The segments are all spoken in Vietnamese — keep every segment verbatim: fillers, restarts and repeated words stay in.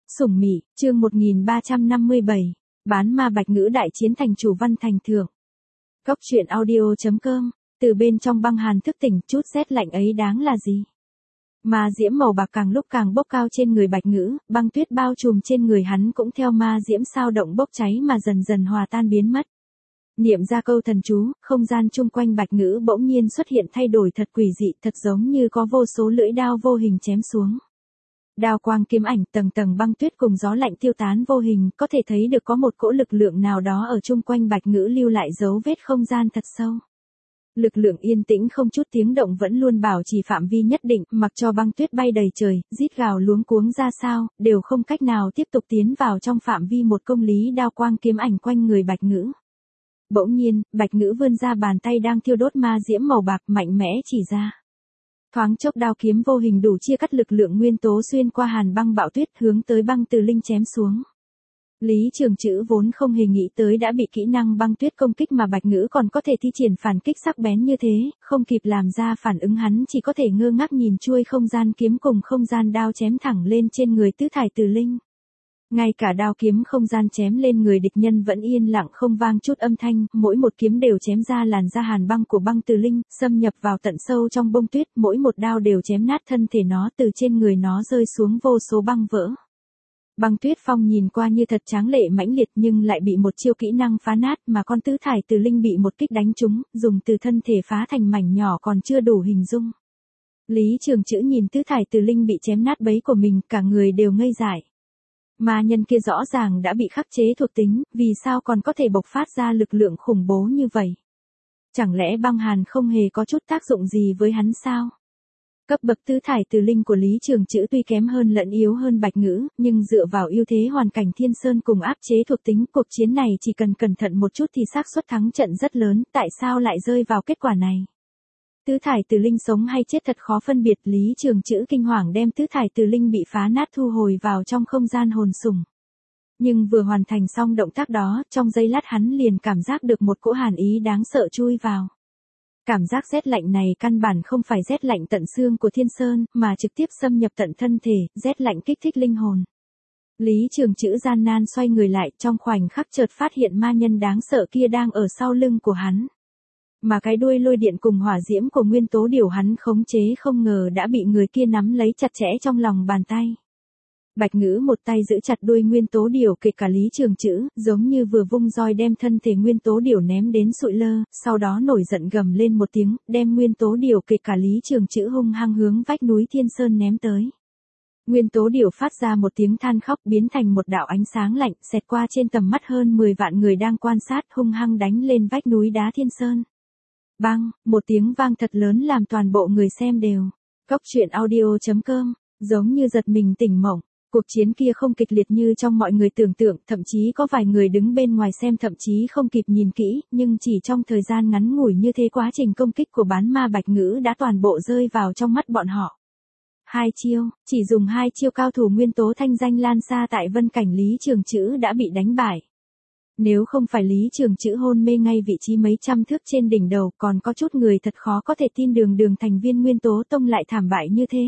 Sủng Mị, chương một nghìn ba trăm năm mươi bảy, bán ma bạch ngữ đại chiến thành chủ văn thành thượng. Cốc truyện audio chấm com, từ bên trong băng hàn thức tỉnh, chút rét lạnh ấy đáng là gì? Ma diễm màu bạc càng lúc càng bốc cao trên người bạch ngữ, băng tuyết bao trùm trên người hắn cũng theo ma diễm sao động bốc cháy mà dần dần hòa tan biến mất. Niệm ra câu thần chú, không gian chung quanh bạch ngữ bỗng nhiên xuất hiện thay đổi thật quỷ dị, thật giống như có vô số lưỡi đao vô hình chém xuống. Đao quang kiếm ảnh, tầng tầng băng tuyết cùng gió lạnh tiêu tán vô hình, có thể thấy được có một cỗ lực lượng nào đó ở chung quanh bạch ngữ lưu lại dấu vết không gian thật sâu. Lực lượng yên tĩnh không chút tiếng động vẫn luôn bảo trì phạm vi nhất định, mặc cho băng tuyết bay đầy trời, rít gào luống cuống ra sao, đều không cách nào tiếp tục tiến vào trong phạm vi một công lý đao quang kiếm ảnh quanh người bạch ngữ. Bỗng nhiên, bạch ngữ vươn ra bàn tay đang thiêu đốt ma diễm màu bạc mạnh mẽ chỉ ra. Thoáng chốc đao kiếm vô hình đủ chia cắt lực lượng nguyên tố xuyên qua hàn băng bạo tuyết hướng tới băng từ linh chém xuống. Lý Trường Chữ vốn không hề nghĩ tới đã bị kỹ năng băng tuyết công kích mà bạch ngữ còn có thể thi triển phản kích sắc bén như thế, không kịp làm ra phản ứng hắn chỉ có thể ngơ ngác nhìn chuôi không gian kiếm cùng không gian đao chém thẳng lên trên người tứ thải từ linh. Ngay cả đao kiếm không gian chém lên người địch nhân vẫn yên lặng không vang chút âm thanh, mỗi một kiếm đều chém ra làn da hàn băng của băng từ linh, xâm nhập vào tận sâu trong bông tuyết, mỗi một đao đều chém nát thân thể nó, từ trên người nó rơi xuống vô số băng vỡ. Băng tuyết phong nhìn qua như thật tráng lệ mãnh liệt nhưng lại bị một chiêu kỹ năng phá nát, mà con tứ thải từ linh bị một kích đánh trúng, dùng từ thân thể phá thành mảnh nhỏ còn chưa đủ hình dung. Lý Trường Chữ nhìn tứ thải từ linh bị chém nát bấy của mình, cả người đều ngây dại. Ma nhân kia rõ ràng đã bị khắc chế thuộc tính, vì sao còn có thể bộc phát ra lực lượng khủng bố như vậy? Chẳng lẽ băng hàn không hề có chút tác dụng gì với hắn sao? Cấp bậc tứ thải từ linh của Lý Trường Chữ tuy kém hơn lẫn yếu hơn bạch ngữ, nhưng dựa vào ưu thế hoàn cảnh thiên sơn cùng áp chế thuộc tính, cuộc chiến này chỉ cần cẩn thận một chút thì xác suất thắng trận rất lớn, tại sao lại rơi vào kết quả này? Tứ thải từ linh sống hay chết thật khó phân biệt, Lý Trường Chữ kinh hoàng đem tứ thải từ linh bị phá nát thu hồi vào trong không gian hồn sủng. Nhưng vừa hoàn thành xong động tác đó, trong giây lát hắn liền cảm giác được một cỗ hàn ý đáng sợ chui vào. Cảm giác rét lạnh này căn bản không phải rét lạnh tận xương của thiên sơn, mà trực tiếp xâm nhập tận thân thể, rét lạnh kích thích linh hồn. Lý Trường Chữ gian nan xoay người lại, trong khoảnh khắc chợt phát hiện ma nhân đáng sợ kia đang ở sau lưng của hắn. Mà cái đuôi lôi điện cùng hỏa diễm của nguyên tố điều hắn khống chế không ngờ đã bị người kia nắm lấy chặt chẽ trong lòng bàn tay. Bạch ngữ một tay giữ chặt đuôi nguyên tố điều kể cả Lý Trường Chữ, giống như vừa vung roi đem thân thể nguyên tố điều ném đến sụi lơ, sau đó nổi giận gầm lên một tiếng, đem nguyên tố điều kể cả Lý Trường Chữ hung hăng hướng vách núi Thiên Sơn ném tới. Nguyên tố điều phát ra một tiếng than khóc biến thành một đạo ánh sáng lạnh, xẹt qua trên tầm mắt hơn mười vạn người đang quan sát, hung hăng đánh lên vách núi đá Thiên Sơn. Bang, một tiếng vang thật lớn làm toàn bộ người xem đều. Cốc truyện audio chấm com, giống như giật mình tỉnh mộng. Cuộc chiến kia không kịch liệt như trong mọi người tưởng tượng, thậm chí có vài người đứng bên ngoài xem thậm chí không kịp nhìn kỹ, nhưng chỉ trong thời gian ngắn ngủi như thế quá trình công kích của bán ma bạch ngữ đã toàn bộ rơi vào trong mắt bọn họ. Hai chiêu, chỉ dùng hai chiêu cao thủ nguyên tố thanh danh lan xa tại vân cảnh Lý Trường Chữ đã bị đánh bại. Nếu không phải Lý Trường Chữ hôn mê ngay vị trí mấy trăm thước trên đỉnh đầu, còn có chút người thật khó có thể tin đường đường thành viên nguyên tố tông lại thảm bại như thế.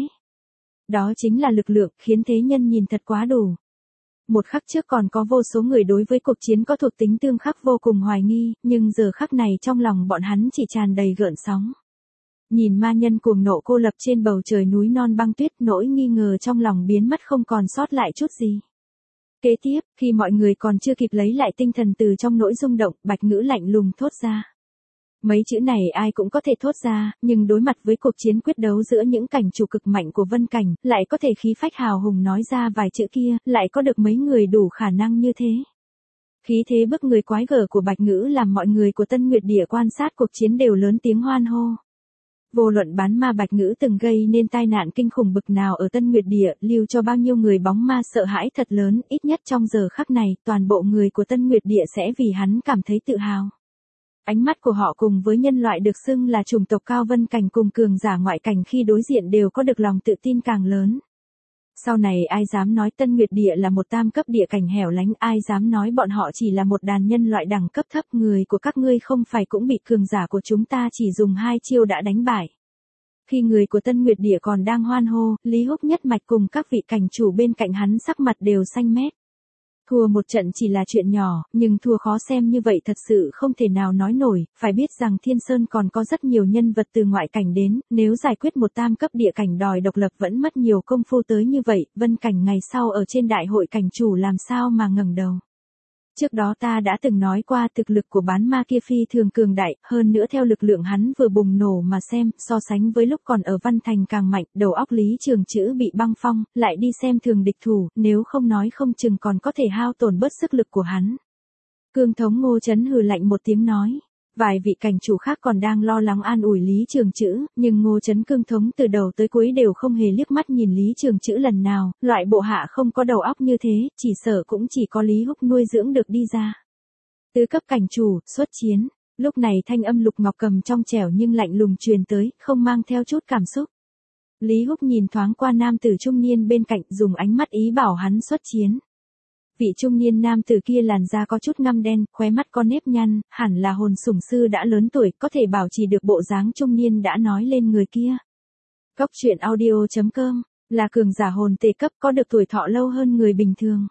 Đó chính là lực lượng, khiến thế nhân nhìn thật quá đủ. Một khắc trước còn có vô số người đối với cuộc chiến có thuộc tính tương khắc vô cùng hoài nghi, nhưng giờ khắc này trong lòng bọn hắn chỉ tràn đầy gợn sóng. Nhìn ma nhân cuồng nộ cô lập trên bầu trời núi non băng tuyết, nỗi nghi ngờ trong lòng biến mất không còn sót lại chút gì. Kế tiếp, khi mọi người còn chưa kịp lấy lại tinh thần từ trong nỗi rung động, bạch ngữ lạnh lùng thốt ra. Mấy chữ này ai cũng có thể thốt ra, nhưng đối mặt với cuộc chiến quyết đấu giữa những cảnh chủ cực mạnh của vân cảnh, lại có thể khí phách hào hùng nói ra vài chữ kia, lại có được mấy người đủ khả năng như thế. Khí thế bức người quái gở của bạch ngữ làm mọi người của Tân Nguyệt Địa quan sát cuộc chiến đều lớn tiếng hoan hô. Vô luận bán ma bạch ngữ từng gây nên tai nạn kinh khủng bực nào ở Tân Nguyệt Địa, lưu cho bao nhiêu người bóng ma sợ hãi thật lớn, ít nhất trong giờ khắc này, toàn bộ người của Tân Nguyệt Địa sẽ vì hắn cảm thấy tự hào. Ánh mắt của họ cùng với nhân loại được xưng là chủng tộc cao vân cảnh cùng cường giả ngoại cảnh khi đối diện đều có được lòng tự tin càng lớn. Sau này ai dám nói Tân Nguyệt Địa là một tam cấp địa cảnh hẻo lánh, ai dám nói bọn họ chỉ là một đàn nhân loại đẳng cấp thấp, người của các ngươi không phải cũng bị cường giả của chúng ta chỉ dùng hai chiêu đã đánh bại. Khi người của Tân Nguyệt Địa còn đang hoan hô, Lý Húc nhất mạch cùng các vị cảnh chủ bên cạnh hắn sắc mặt đều xanh mét. Thua một trận chỉ là chuyện nhỏ, nhưng thua khó xem như vậy thật sự không thể nào nói nổi, phải biết rằng Thiên Sơn còn có rất nhiều nhân vật từ ngoại cảnh đến, nếu giải quyết một tam cấp địa cảnh đòi độc lập vẫn mất nhiều công phu tới như vậy, Vân Cảnh ngày sau ở trên đại hội cảnh chủ làm sao mà ngẩng đầu. Trước đó ta đã từng nói qua thực lực của bán ma kia phi thường cường đại, hơn nữa theo lực lượng hắn vừa bùng nổ mà xem, so sánh với lúc còn ở Văn Thành càng mạnh, đầu óc Lý Trường Chữ bị băng phong, lại đi xem thường địch thủ, nếu không nói không chừng còn có thể hao tổn bớt sức lực của hắn. Cương thống Ngô Chấn hừ lạnh một tiếng nói. Vài vị cảnh chủ khác còn đang lo lắng an ủi Lý Trường Chữ, nhưng Ngô Chấn cương thống từ đầu tới cuối đều không hề liếc mắt nhìn Lý Trường Chữ lần nào, loại bộ hạ không có đầu óc như thế, chỉ sợ cũng chỉ có Lý Húc nuôi dưỡng được đi ra. Tứ cấp cảnh chủ, xuất chiến, lúc này thanh âm Lục Ngọc Cầm trong trẻo nhưng lạnh lùng truyền tới, không mang theo chút cảm xúc. Lý Húc nhìn thoáng qua nam tử trung niên bên cạnh, dùng ánh mắt ý bảo hắn xuất chiến. Vị trung niên nam tử kia làn da có chút ngăm đen, khóe mắt có nếp nhăn, hẳn là hồn sủng sư đã lớn tuổi, có thể bảo trì được bộ dáng trung niên đã nói lên người kia. Cốc truyện audio chấm com, là cường giả hồn tề cấp có được tuổi thọ lâu hơn người bình thường.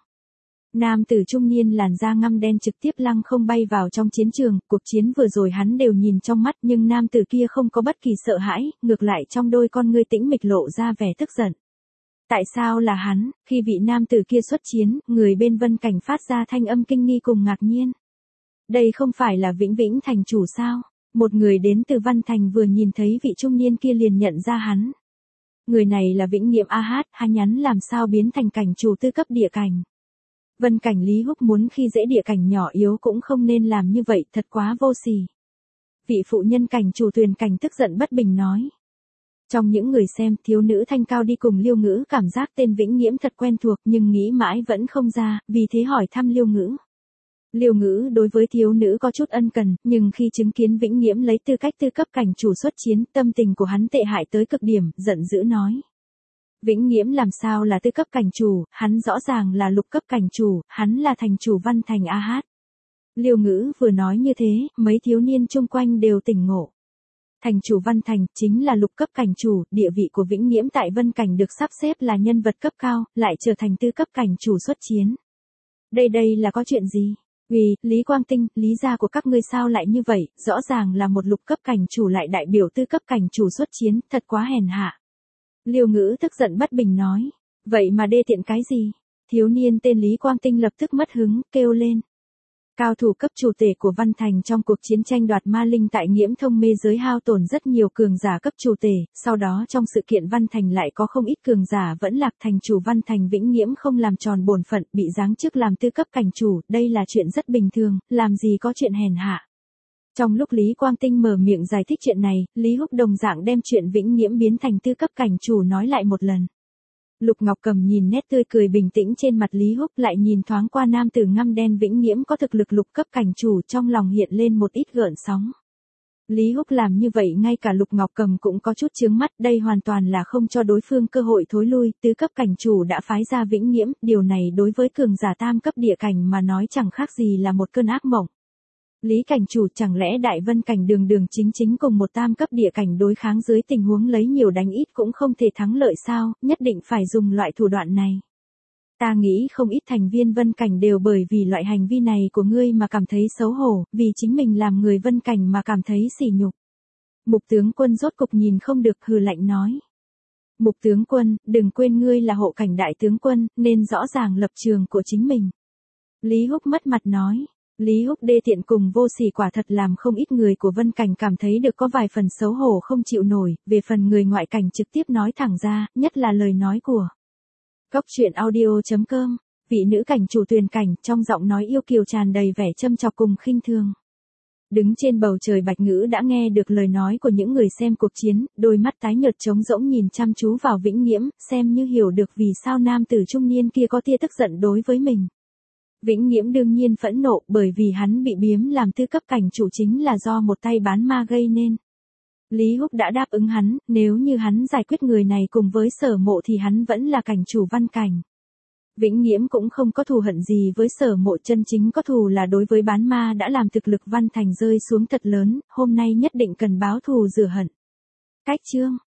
Nam tử trung niên làn da ngăm đen trực tiếp lăng không bay vào trong chiến trường, cuộc chiến vừa rồi hắn đều nhìn trong mắt nhưng nam tử kia không có bất kỳ sợ hãi, ngược lại trong đôi con ngươi tĩnh mịch lộ ra vẻ tức giận. Tại sao là hắn, khi vị nam tử kia xuất chiến, người bên Vân Cảnh phát ra thanh âm kinh nghi cùng ngạc nhiên. Đây không phải là Vĩnh Vĩnh thành chủ sao? Một người đến từ Văn Thành vừa nhìn thấy vị trung niên kia liền nhận ra hắn. Người này là Vĩnh Nghiệm A Hát, hắn nhắn làm sao biến thành cảnh chủ tư cấp địa cảnh. Vân Cảnh Lý Húc muốn khi dễ địa cảnh nhỏ yếu cũng không nên làm như vậy, thật quá vô sỉ. Vị phụ nhân cảnh chủ Tuyền Cảnh tức giận bất bình nói. Trong những người xem, thiếu nữ thanh cao đi cùng Liêu Ngữ cảm giác tên Vĩnh Nghiễm thật quen thuộc nhưng nghĩ mãi vẫn không ra, vì thế hỏi thăm Liêu Ngữ. Liêu Ngữ đối với thiếu nữ có chút ân cần, nhưng khi chứng kiến Vĩnh Nghiễm lấy tư cách tư cấp cảnh chủ xuất chiến, tâm tình của hắn tệ hại tới cực điểm, giận dữ nói. Vĩnh Nghiễm làm sao là tư cấp cảnh chủ, hắn rõ ràng là lục cấp cảnh chủ, hắn là thành chủ Văn Thành A Hát. Liêu Ngữ vừa nói như thế, mấy thiếu niên chung quanh đều tỉnh ngộ. Thành chủ Văn Thành chính là lục cấp cảnh chủ, địa vị của Vĩnh Nghiễm tại Vân Cảnh được sắp xếp là nhân vật cấp cao, lại trở thành tư cấp cảnh chủ xuất chiến. Đây đây là có chuyện gì? Vì, Lý Quang Tinh, lý gia của các ngươi sao lại như vậy, rõ ràng là một lục cấp cảnh chủ lại đại biểu tư cấp cảnh chủ xuất chiến, thật quá hèn hạ. Liêu Ngữ tức giận bất bình nói, vậy mà đê tiện cái gì? Thiếu niên tên Lý Quang Tinh lập tức mất hứng, kêu lên. Cao thủ cấp chủ tể của Văn Thành trong cuộc chiến tranh đoạt ma linh tại Nghiễm Thông mê giới hao tổn rất nhiều cường giả cấp chủ tể, sau đó trong sự kiện Văn Thành lại có không ít cường giả vẫn lạc thành chủ Văn Thành Vĩnh Nghiễm không làm tròn bổn phận, bị giáng chức làm tư cấp cảnh chủ, đây là chuyện rất bình thường, làm gì có chuyện hèn hạ. Trong lúc Lý Quang Tinh mở miệng giải thích chuyện này, Lý Húc đồng dạng đem chuyện Vĩnh Nghiễm biến thành tư cấp cảnh chủ nói lại một lần. Lục Ngọc Cầm nhìn nét tươi cười bình tĩnh trên mặt Lý Húc lại nhìn thoáng qua nam tử ngăm đen Vĩnh Nghiễm có thực lực lục cấp cảnh chủ trong lòng hiện lên một ít gợn sóng. Lý Húc làm như vậy ngay cả Lục Ngọc Cầm cũng có chút chướng mắt, đây hoàn toàn là không cho đối phương cơ hội thối lui, tứ cấp cảnh chủ đã phái ra Vĩnh Nghiễm, điều này đối với cường giả tam cấp địa cảnh mà nói chẳng khác gì là một cơn ác mộng. Lý cảnh chủ chẳng lẽ Đại Vân cảnh đường đường chính chính cùng một tam cấp địa cảnh đối kháng dưới tình huống lấy nhiều đánh ít cũng không thể thắng lợi sao, nhất định phải dùng loại thủ đoạn này. Ta nghĩ không ít thành viên Vân cảnh đều bởi vì loại hành vi này của ngươi mà cảm thấy xấu hổ, vì chính mình làm người Vân cảnh mà cảm thấy sỉ nhục. Mục tướng quân rốt cục nhìn không được hừ lạnh nói. Mục tướng quân, đừng quên ngươi là hộ cảnh đại tướng quân, nên rõ ràng lập trường của chính mình. Lý Húc mất mặt nói. Lý Húc đê tiện cùng vô sỉ quả thật làm không ít người của Vân Cảnh cảm thấy được có vài phần xấu hổ không chịu nổi, về phần người ngoại cảnh trực tiếp nói thẳng ra, nhất là lời nói của Cốc truyện audio chấm com, vị nữ cảnh chủ Tuyền Cảnh trong giọng nói yêu kiều tràn đầy vẻ châm chọc cùng khinh thường. Đứng trên bầu trời Bạch Ngữ đã nghe được lời nói của những người xem cuộc chiến, đôi mắt tái nhợt trống rỗng nhìn chăm chú vào Vĩnh Nghiễm, xem như hiểu được vì sao nam tử trung niên kia có tia tức giận đối với mình. Vĩnh Nghiễm đương nhiên phẫn nộ bởi vì hắn bị biếm làm tư cấp cảnh chủ chính là do một tay bán ma gây nên. Lý Húc đã đáp ứng hắn, nếu như hắn giải quyết người này cùng với Sở Mộ thì hắn vẫn là cảnh chủ Văn Cảnh. Vĩnh Nghiễm cũng không có thù hận gì với Sở Mộ, chân chính có thù là đối với bán ma đã làm thực lực Văn Thành rơi xuống thật lớn, hôm nay nhất định cần báo thù rửa hận. Cách chương